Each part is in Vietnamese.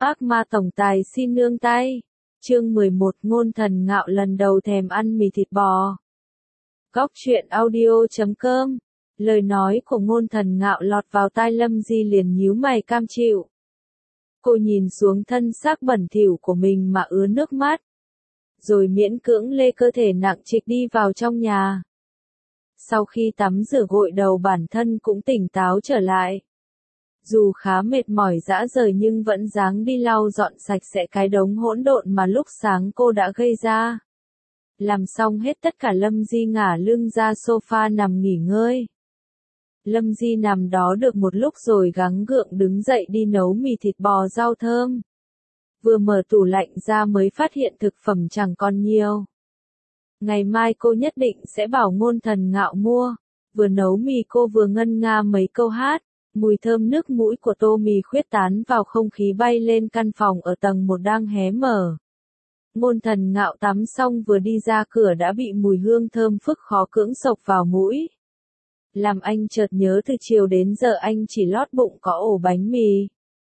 Ác ma tổng tài xin nương tay. Chương 11 Ngôn Thần Ngạo lần đầu thèm ăn mì thịt bò. Góc truyện audio.com. Lời nói của Ngôn Thần Ngạo lọt vào tai Lâm Di liền nhíu mày cam chịu. Cô nhìn xuống thân xác bẩn thỉu của mình mà ứa nước mắt. Rồi miễn cưỡng lê cơ thể nặng trịch đi vào trong nhà. Sau khi tắm rửa gội đầu bản thân cũng tỉnh táo trở lại. Dù khá mệt mỏi dã rời nhưng vẫn ráng đi lau dọn sạch sẽ cái đống hỗn độn mà lúc sáng cô đã gây ra. Làm xong hết tất cả Lâm Di ngả lưng ra sofa nằm nghỉ ngơi. Lâm Di nằm đó được một lúc rồi gắng gượng đứng dậy đi nấu mì thịt bò rau thơm. Vừa mở tủ lạnh ra mới phát hiện thực phẩm chẳng còn nhiều. Ngày mai cô nhất định sẽ bảo Ngôn Thần Ngạo mua. Vừa nấu mì cô vừa ngân nga mấy câu hát. Mùi thơm nước mũi của tô mì khuyết tán vào không khí bay lên căn phòng ở tầng 1 đang hé mở. Ngôn Thần Ngạo tắm xong vừa đi ra cửa đã bị mùi hương thơm phức khó cưỡng xộc vào mũi. Làm anh chợt nhớ từ chiều đến giờ anh chỉ lót bụng có ổ bánh mì.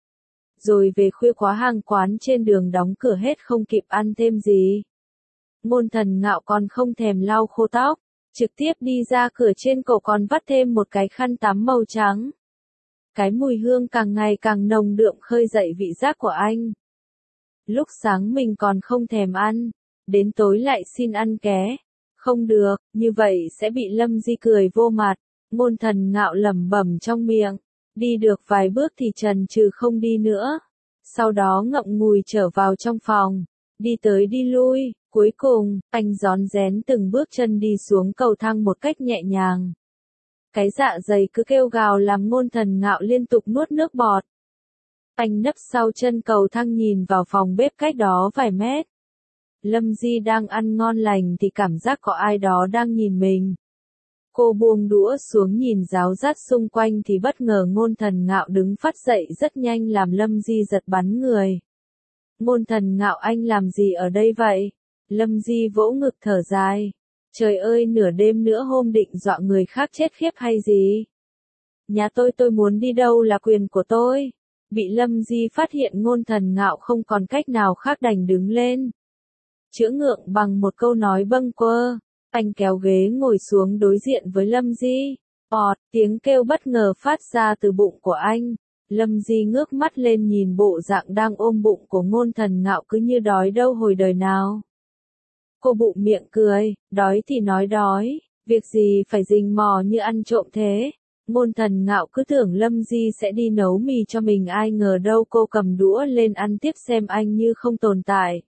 Rồi về khuya quá hàng quán trên đường đóng cửa hết không kịp ăn thêm gì. Ngôn Thần Ngạo còn không thèm lau khô tóc, trực tiếp đi ra cửa trên cổ còn vắt thêm một cái khăn tắm màu trắng. Cái mùi hương càng ngày càng nồng đượm khơi dậy vị giác của anh. Lúc sáng mình còn không thèm ăn, đến tối lại xin ăn ké. Không được, như vậy sẽ bị Lâm Di cười vô mặt. Ngôn Thần Ngạo lẩm bẩm trong miệng. Đi được vài bước thì chần chừ không đi nữa. Sau đó ngậm ngùi trở vào trong phòng. Đi tới đi lui, cuối cùng, anh rón rén từng bước chân đi xuống cầu thang một cách nhẹ nhàng. Cái dạ dày cứ kêu gào làm Ngôn Thần Ngạo liên tục nuốt nước bọt. Anh nấp sau chân cầu thang nhìn vào phòng bếp cách đó vài mét. Lâm Di đang ăn ngon lành thì cảm giác có ai đó đang nhìn mình. Cô buông đũa xuống nhìn ráo rắt xung quanh thì bất ngờ Ngôn Thần Ngạo đứng phát dậy rất nhanh làm Lâm Di giật bắn người. Ngôn Thần Ngạo anh làm gì ở đây vậy? Lâm Di vỗ ngực thở dài. Trời ơi nửa đêm nữa hôm định dọa người khác chết khiếp hay gì? Nhà tôi muốn đi đâu là quyền của tôi. Bị Lâm Di phát hiện Ngôn Thần Ngạo không còn cách nào khác đành đứng lên. Chữa ngượng bằng một câu nói bâng quơ. Anh kéo ghế ngồi xuống đối diện với Lâm Di. Ọt, tiếng kêu bất ngờ phát ra từ bụng của anh. Lâm Di ngước mắt lên nhìn bộ dạng đang ôm bụng của Ngôn Thần Ngạo cứ như đói đâu hồi đời nào. Cô bụng miệng cười, đói thì nói đói, việc gì phải rình mò như ăn trộm thế. Ngôn Thần Ngạo cứ tưởng Lâm Di sẽ đi nấu mì cho mình ai ngờ đâu cô cầm đũa lên ăn tiếp xem anh như không tồn tại.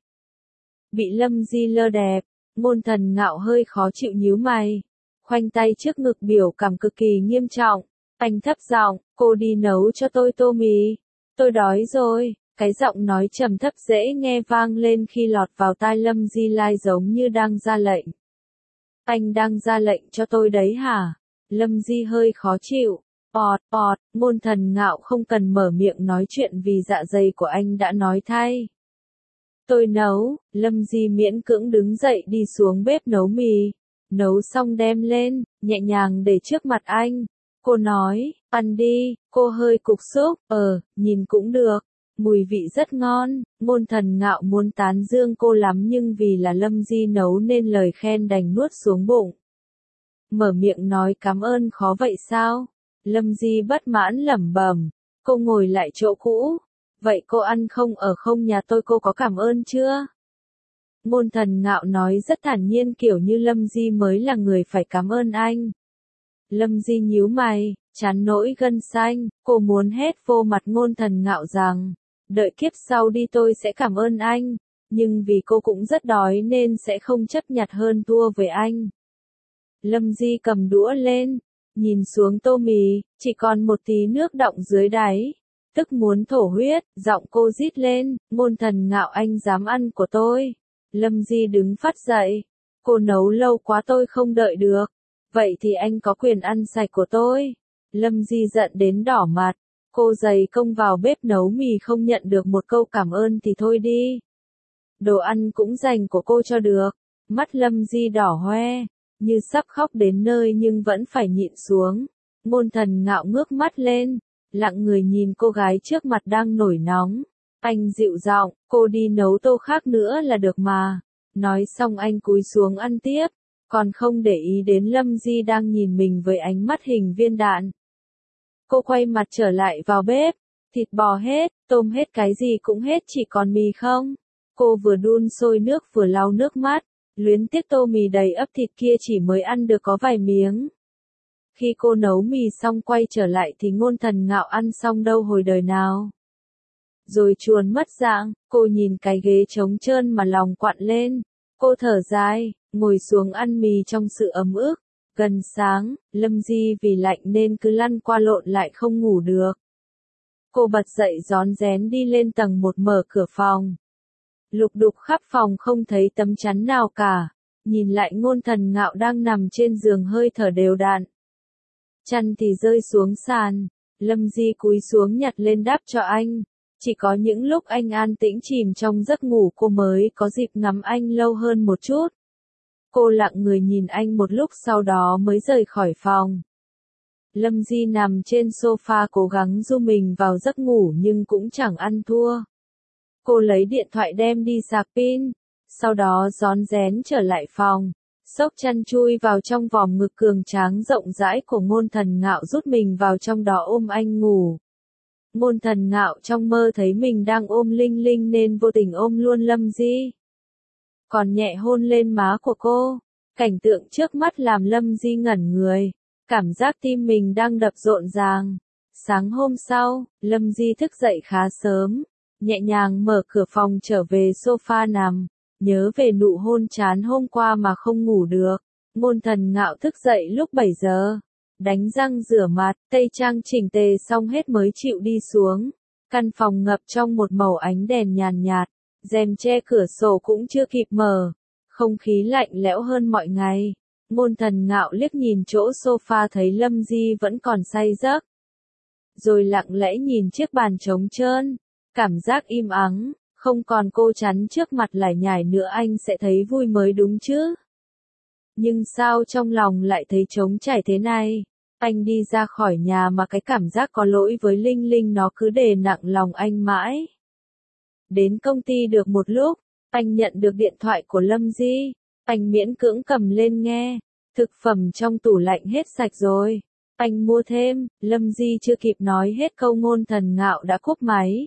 Bị Lâm Di lơ đẹp, Ngôn Thần Ngạo hơi khó chịu nhíu mày. Khoanh tay trước ngực biểu cảm cực kỳ nghiêm trọng. Anh thấp giọng, cô đi nấu cho tôi tô mì. Tôi đói rồi. Cái giọng nói trầm thấp dễ nghe vang lên khi lọt vào tai Lâm Di lai giống như đang ra lệnh. Anh đang ra lệnh cho tôi đấy hả? Lâm Di hơi khó chịu. Ngôn Thần Ngạo không cần mở miệng nói chuyện vì dạ dày của anh đã nói thay. Tôi nấu, Lâm Di miễn cưỡng đứng dậy đi xuống bếp nấu mì. Nấu xong đem lên, nhẹ nhàng để trước mặt anh. Cô nói, ăn đi, cô hơi cục xúc, nhìn cũng được. Mùi vị rất ngon, Ngôn Thần Ngạo muốn tán dương cô lắm nhưng vì là Lâm Di nấu nên lời khen đành nuốt xuống bụng. Mở miệng nói cảm ơn khó vậy sao? Lâm Di bất mãn lẩm bẩm. Cô ngồi lại chỗ cũ. Vậy cô ăn không ở không nhà tôi cô có cảm ơn chưa? Ngôn Thần Ngạo nói rất thản nhiên kiểu như Lâm Di mới là người phải cảm ơn anh. Lâm Di nhíu mày, chán nỗi gân xanh, cô muốn hét vô mặt Ngôn Thần Ngạo rằng, đợi kiếp sau đi tôi sẽ cảm ơn anh, nhưng vì cô cũng rất đói nên sẽ không chấp nhặt hơn thua với anh. Lâm Di cầm đũa lên, nhìn xuống tô mì, chỉ còn một tí nước đọng dưới đáy, tức muốn thổ huyết, giọng cô rít lên, Ngôn Thần Ngạo anh dám ăn của tôi. Lâm Di đứng phát dậy, cô nấu lâu quá tôi không đợi được, vậy thì anh có quyền ăn sạch của tôi. Lâm Di giận đến đỏ mặt, cô dày công vào bếp nấu mì không nhận được một câu cảm ơn thì thôi đi. Đồ ăn cũng dành của cô cho được, mắt Lâm Di đỏ hoe, như sắp khóc đến nơi nhưng vẫn phải nhịn xuống. Ngôn Thần Ngạo ngước mắt lên, lặng người nhìn cô gái trước mặt đang nổi nóng. Anh dịu giọng, cô đi nấu tô khác nữa là được mà. Nói xong anh cúi xuống ăn tiếp, còn không để ý đến Lâm Di đang nhìn mình với ánh mắt hình viên đạn. Cô quay mặt trở lại vào bếp, thịt bò hết, tôm hết, cái gì cũng hết, chỉ còn mì không. Cô vừa đun sôi nước vừa lau nước mắt, luyến tiếc tô mì đầy ắp thịt kia chỉ mới ăn được có vài miếng. Khi cô nấu mì xong quay trở lại thì Ngôn Thần Ngạo ăn xong đâu hồi đời nào. Rồi chuồn mất dạng, cô nhìn cái ghế trống trơn mà lòng quặn lên. Cô thở dài, ngồi xuống ăn mì trong sự ấm ức. Gần sáng, Lâm Di vì lạnh nên cứ lăn qua lộn lại không ngủ được. Cô bật dậy rón rén đi lên tầng 1 mở cửa phòng. Lục đục khắp phòng không thấy tấm chắn nào cả. Nhìn lại Ngôn Thần Ngạo đang nằm trên giường hơi thở đều đặn. Chăn thì rơi xuống sàn. Lâm Di cúi xuống nhặt lên đáp cho anh. Chỉ có những lúc anh an tĩnh chìm trong giấc ngủ cô mới có dịp ngắm anh lâu hơn một chút. Cô lặng người nhìn anh một lúc sau đó mới rời khỏi phòng. Lâm Di nằm trên sofa cố gắng du mình vào giấc ngủ nhưng cũng chẳng ăn thua. Cô lấy điện thoại đem đi sạc pin, sau đó rón rén trở lại phòng, xốc chăn chui vào trong vòm ngực cường tráng rộng rãi của Ngôn Thần Ngạo rút mình vào trong đó ôm anh ngủ. Ngôn Thần Ngạo trong mơ thấy mình đang ôm Linh Linh nên vô tình ôm luôn Lâm Di. Còn nhẹ hôn lên má của cô, cảnh tượng trước mắt làm Lâm Di ngẩn người, cảm giác tim mình đang đập rộn ràng. Sáng hôm sau, Lâm Di thức dậy khá sớm, nhẹ nhàng mở cửa phòng trở về sofa nằm, nhớ về nụ hôn chán hôm qua mà không ngủ được. Ngôn Thần Ngạo thức dậy lúc 7 giờ, đánh răng rửa mặt, tây trang chỉnh tề xong hết mới chịu đi xuống. Căn phòng ngập trong một màu ánh đèn nhàn nhạt, rèm che cửa sổ cũng chưa kịp mở, không khí lạnh lẽo hơn mọi ngày. Ngôn Thần Ngạo liếc nhìn chỗ sofa thấy Lâm Di vẫn còn say giấc. Rồi lặng lẽ nhìn chiếc bàn trống trơn, cảm giác im ắng, không còn cô chắn trước mặt lải nhải nữa anh sẽ thấy vui mới đúng chứ. Nhưng sao trong lòng lại thấy trống trải thế này? Anh đi ra khỏi nhà mà cái cảm giác có lỗi với Linh Linh nó cứ đè nặng lòng anh mãi. Đến công ty được một lúc, anh nhận được điện thoại của Lâm Di. Anh miễn cưỡng cầm lên nghe. Thực phẩm trong tủ lạnh hết sạch rồi. Anh mua thêm. Lâm Di chưa kịp nói hết câu Ngôn Thần Ngạo đã cúp máy.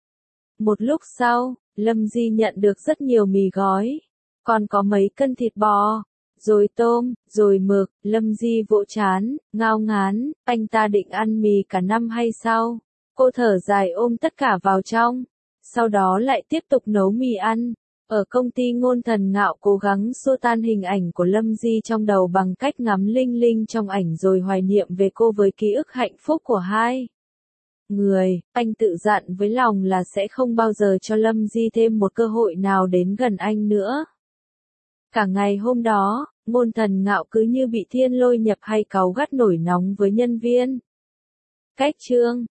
Một lúc sau, Lâm Di nhận được rất nhiều mì gói. Còn có mấy cân thịt bò, rồi tôm, rồi mực. Lâm Di vỗ trán, ngao ngán, anh ta định ăn mì cả năm hay sao? Cô thở dài ôm tất cả vào trong, sau đó lại tiếp tục nấu mì ăn. Ở công ty Ngôn Thần Ngạo cố gắng xua tan hình ảnh của Lâm Di trong đầu bằng cách ngắm Linh Linh trong ảnh rồi hoài niệm về cô với ký ức hạnh phúc của hai người. Anh tự dặn với lòng là sẽ không bao giờ cho Lâm Di thêm một cơ hội nào đến gần anh nữa. Cả ngày hôm đó, Ngôn Thần Ngạo cứ như bị thiên lôi nhập hay cáu gắt nổi nóng với nhân viên. Cách chương